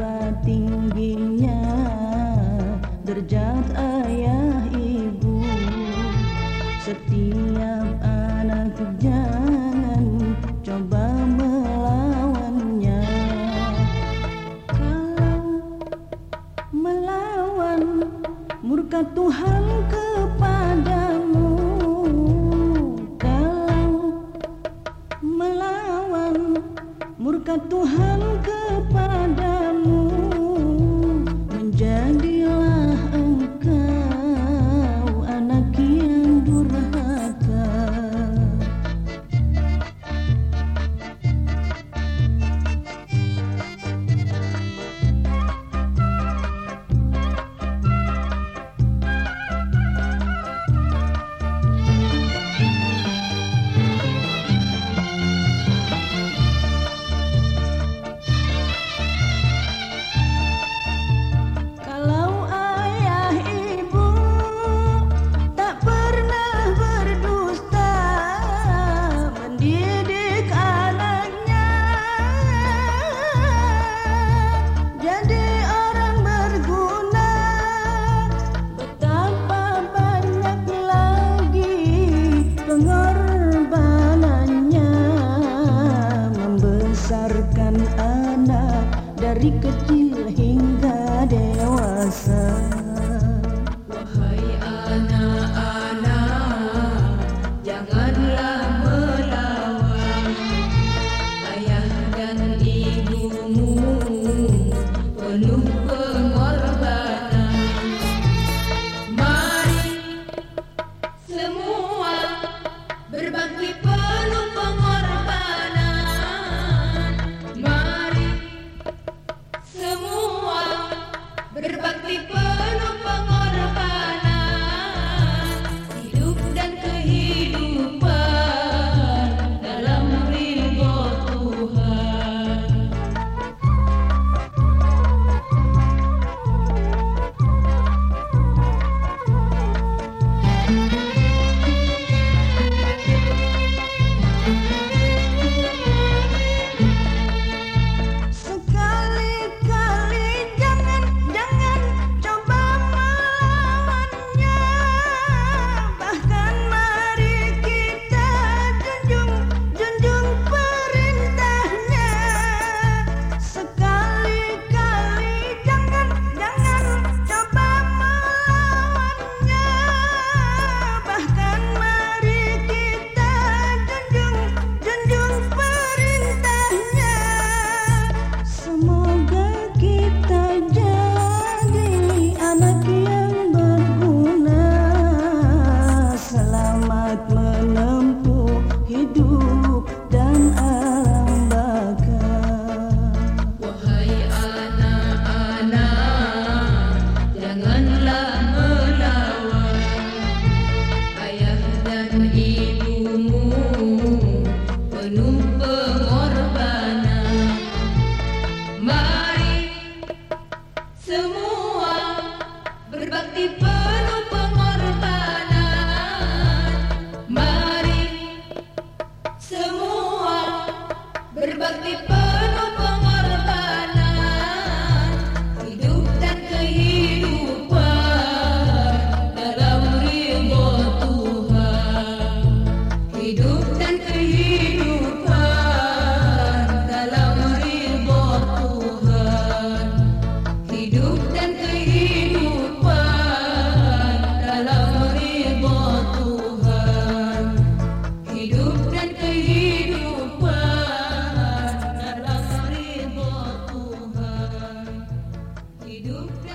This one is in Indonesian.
Betapa tingginya derajat ayah ibu. Setiap anak jangan coba melawannya. Kalau melawan murka Tuhan kepadamu. Kalau melawan murka Tuhan kepadamu, menjadilah engkau anak yang durhaka. Membesarkan anak dari kecil hingga dewasa. Wahai anak-anak, janganlah melawan ayah dan ibumu, penuh pengorbanan. Mari semua berbakti penuh pengorbanan. Mari semua berbakti penuh pengorbanan, hidup dan kehidupan dalam ridho Tuhan. Menempuh hidup dan alam baka. Wahai anak-anak, janganlah melawan ayah dan ibumu, penuh pengorbanan. Mari semua berbakti penuh pengorbanan. Semua berbakti penuh pengorbanan, hidup dan kehidupan dalam ridho Tuhan. Hidup dan kehidupan dalam ridho Tuhan. Hidup dan kehidupan dalam ridho Tuhan. Hidup dan kehidupan dalam ridho Tuhan. Hidup